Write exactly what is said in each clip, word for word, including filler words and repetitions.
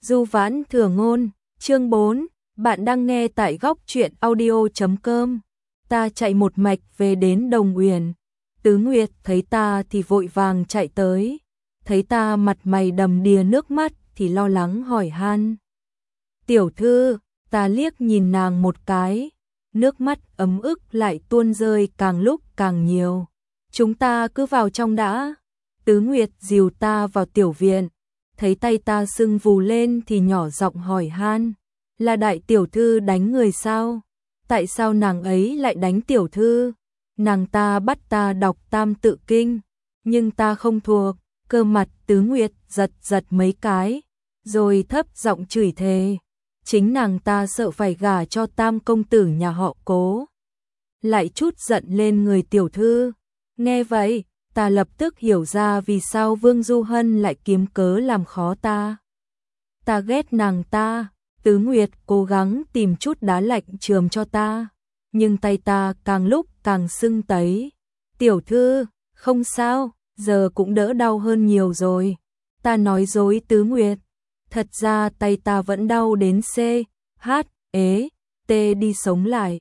Du Vãn Thừa Ngôn, chương bốn, bạn đang nghe tại góc truyện audio chấm com. Ta chạy một mạch về đến Đồng Uyển. Tứ Nguyệt thấy ta thì vội vàng chạy tới, thấy ta mặt mày đầm đìa nước mắt thì lo lắng hỏi han. Tiểu thư, ta liếc nhìn nàng một cái, nước mắt ấm ức lại tuôn rơi càng lúc càng nhiều. Chúng ta cứ vào trong đã. Tứ Nguyệt dìu ta vào tiểu viện, thấy tay ta sưng vù lên thì nhỏ giọng hỏi han, là đại tiểu thư đánh người sao? Tại sao nàng ấy lại đánh tiểu thư? Nàng ta bắt ta đọc Tam Tự Kinh, nhưng ta không thuộc. Cơ mặt Tứ Nguyệt giật giật mấy cái, rồi thấp giọng chửi thề. Chính nàng ta sợ phải gả cho Tam công tử nhà họ Cố, lại chút giận lên người tiểu thư. Nghe vậy, ta lập tức hiểu ra vì sao Vương Du Hân lại kiếm cớ làm khó ta. Ta ghét nàng ta. Tứ Nguyệt cố gắng tìm chút đá lạnh chườm cho ta, nhưng tay ta càng lúc càng sưng tấy. Tiểu thư, không sao, giờ cũng đỡ đau hơn nhiều rồi. Ta nói dối Tứ Nguyệt. Thật ra tay ta vẫn đau đến C, H, ế, T đi sống lại.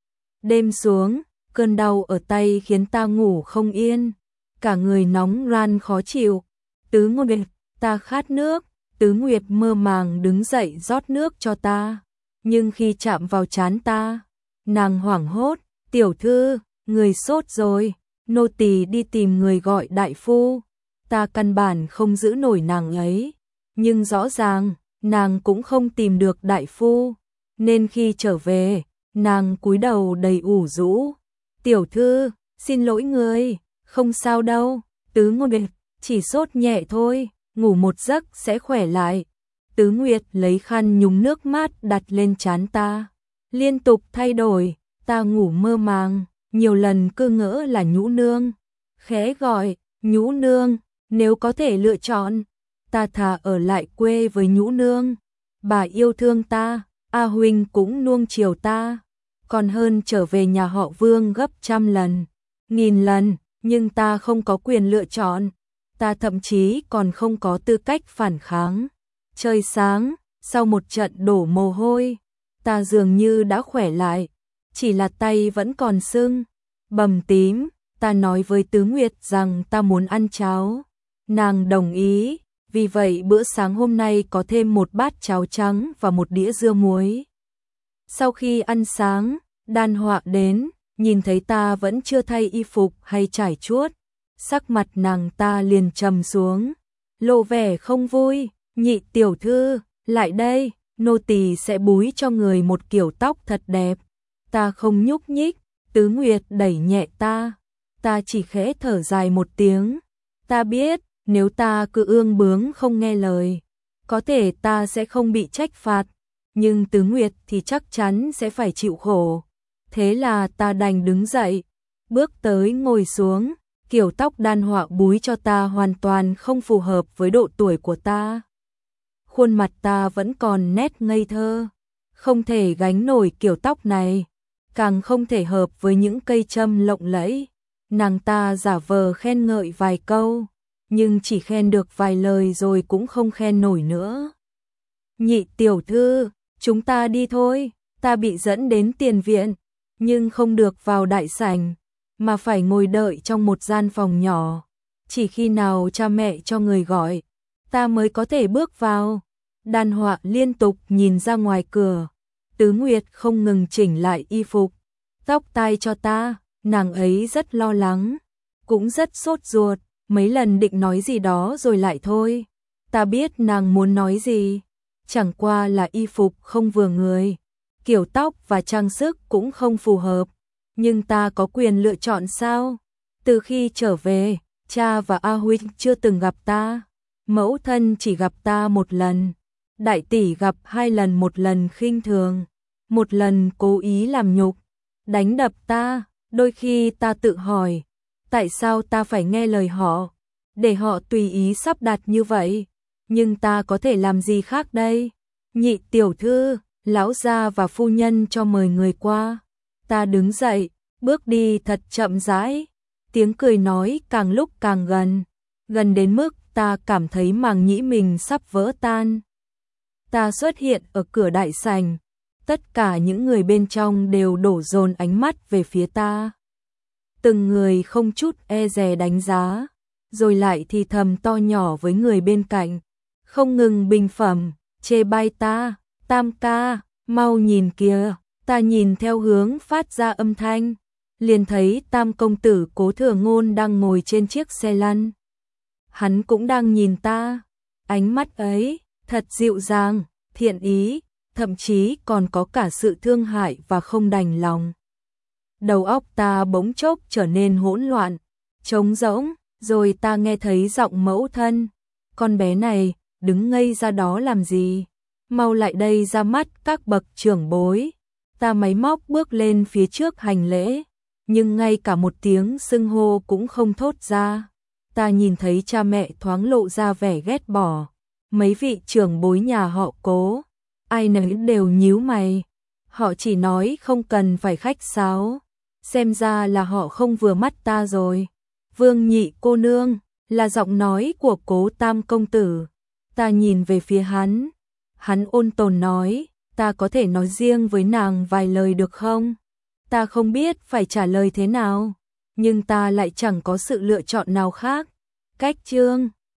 Đêm xuống, cơn đau ở tay khiến ta ngủ không yên, cả người nóng ran khó chịu. Tứ Nguyệt, ta khát nước. Tứ Nguyệt mơ màng đứng dậy rót nước cho ta, nhưng khi chạm vào trán ta, nàng hoảng hốt. Tiểu thư, người sốt rồi, nô tỳ đi tìm người gọi đại phu. Ta căn bản không giữ nổi nàng ấy, nhưng rõ ràng nàng cũng không tìm được đại phu, nên khi trở về, nàng cúi đầu đầy ủ rũ. Tiểu thư, xin lỗi người, không sao đâu. Tứ Nguyệt, chỉ sốt nhẹ thôi, ngủ một giấc sẽ khỏe lại. Tứ Nguyệt lấy khăn nhúng nước mát đặt lên trán ta, liên tục thay đổi. Ta ngủ mơ màng, nhiều lần cứ ngỡ là Nhũ nương, khẽ gọi, Nhũ nương. Nếu có thể lựa chọn, ta thà ở lại quê với Nhũ nương. Bà yêu thương ta, A huynh cũng nuông chiều ta, còn hơn trở về nhà họ Vương gấp trăm lần, nghìn lần. Nhưng ta không có quyền lựa chọn, ta thậm chí còn không có tư cách phản kháng. Trời sáng, sau một trận đổ mồ hôi, ta dường như đã khỏe lại, chỉ là tay vẫn còn sưng, bầm tím. Ta nói với Tứ Nguyệt rằng ta muốn ăn cháo, nàng đồng ý, vì vậy bữa sáng hôm nay có thêm một bát cháo trắng và một đĩa dưa muối. Sau khi ăn sáng, Đan Họa đến, nhìn thấy ta vẫn chưa thay y phục hay trải chuốt, sắc mặt nàng ta liền trầm xuống, lộ vẻ không vui. Nhị tiểu thư, lại đây, nô tỳ sẽ búi cho người một kiểu tóc thật đẹp. Ta không nhúc nhích. Tứ Nguyệt đẩy nhẹ ta, ta chỉ khẽ thở dài một tiếng. Ta biết, nếu ta cứ ương bướng không nghe lời, có thể ta sẽ không bị trách phạt, nhưng Tứ Nguyệt thì chắc chắn sẽ phải chịu khổ. Thế là ta đành đứng dậy, bước tới ngồi xuống. Kiểu tóc Đan Họa búi cho ta hoàn toàn không phù hợp với độ tuổi của ta. Khuôn mặt ta vẫn còn nét ngây thơ, không thể gánh nổi kiểu tóc này, càng không thể hợp với những cây châm lộng lẫy. Nàng ta giả vờ khen ngợi vài câu, nhưng chỉ khen được vài lời rồi cũng không khen nổi nữa. Nhị tiểu thư, chúng ta đi thôi. Ta bị dẫn đến tiền viện, nhưng không được vào đại sảnh, mà phải ngồi đợi trong một gian phòng nhỏ. Chỉ khi nào cha mẹ cho người gọi, ta mới có thể bước vào. Đan Họa liên tục nhìn ra ngoài cửa. Tứ Nguyệt không ngừng chỉnh lại y phục, tóc tai cho ta. Nàng ấy rất lo lắng, cũng rất sốt ruột, mấy lần định nói gì đó rồi lại thôi. Ta biết nàng muốn nói gì, chẳng qua là y phục không vừa người, kiểu tóc và trang sức cũng không phù hợp. Nhưng ta có quyền lựa chọn sao? Từ khi trở về, cha và A huynh chưa từng gặp ta, mẫu thân chỉ gặp ta một lần, đại tỷ gặp hai lần, một lần khinh thường, một lần cố ý làm nhục, đánh đập ta. Đôi khi ta tự hỏi, tại sao ta phải nghe lời họ, để họ tùy ý sắp đặt như vậy? Nhưng ta có thể làm gì khác đây? Nhị tiểu thư, lão gia và phu nhân cho mời người qua. Ta đứng dậy, bước đi thật chậm rãi, tiếng cười nói càng lúc càng gần, gần đến mức ta cảm thấy màng nhĩ mình sắp vỡ tan. Ta xuất hiện ở cửa đại sảnh, tất cả những người bên trong đều đổ dồn ánh mắt về phía ta. Từng người không chút e dè đánh giá, rồi lại thì thầm to nhỏ với người bên cạnh, không ngừng bình phẩm, chê bai ta, Tam ca, mau nhìn kìa. Ta nhìn theo hướng phát ra âm thanh, liền thấy Tam công tử Cố Thừa Ngôn đang ngồi trên chiếc xe lăn. Hắn cũng đang nhìn ta, ánh mắt ấy thật dịu dàng, thiện ý, thậm chí còn có cả sự thương hại và không đành lòng. Đầu óc ta bỗng chốc trở nên hỗn loạn, trống rỗng, rồi ta nghe thấy giọng mẫu thân, con bé này, đứng ngây ra đó làm gì? Mau lại đây ra mắt các bậc trưởng bối. Ta máy móc bước lên phía trước hành lễ, nhưng ngay cả một tiếng xưng hô cũng không thốt ra. Ta nhìn thấy cha mẹ thoáng lộ ra vẻ ghét bỏ, mấy vị trưởng bối nhà họ Cố, ai nấy đều nhíu mày. Họ chỉ nói không cần phải khách sáo, xem ra là họ không vừa mắt ta rồi. Vương Nhị cô nương, là giọng nói của Cố Tam công tử. Ta nhìn về phía hắn, hắn ôn tồn nói, ta có thể nói riêng với nàng vài lời được không? Ta không biết phải trả lời thế nào, nhưng ta lại chẳng có sự lựa chọn nào khác. Cách chương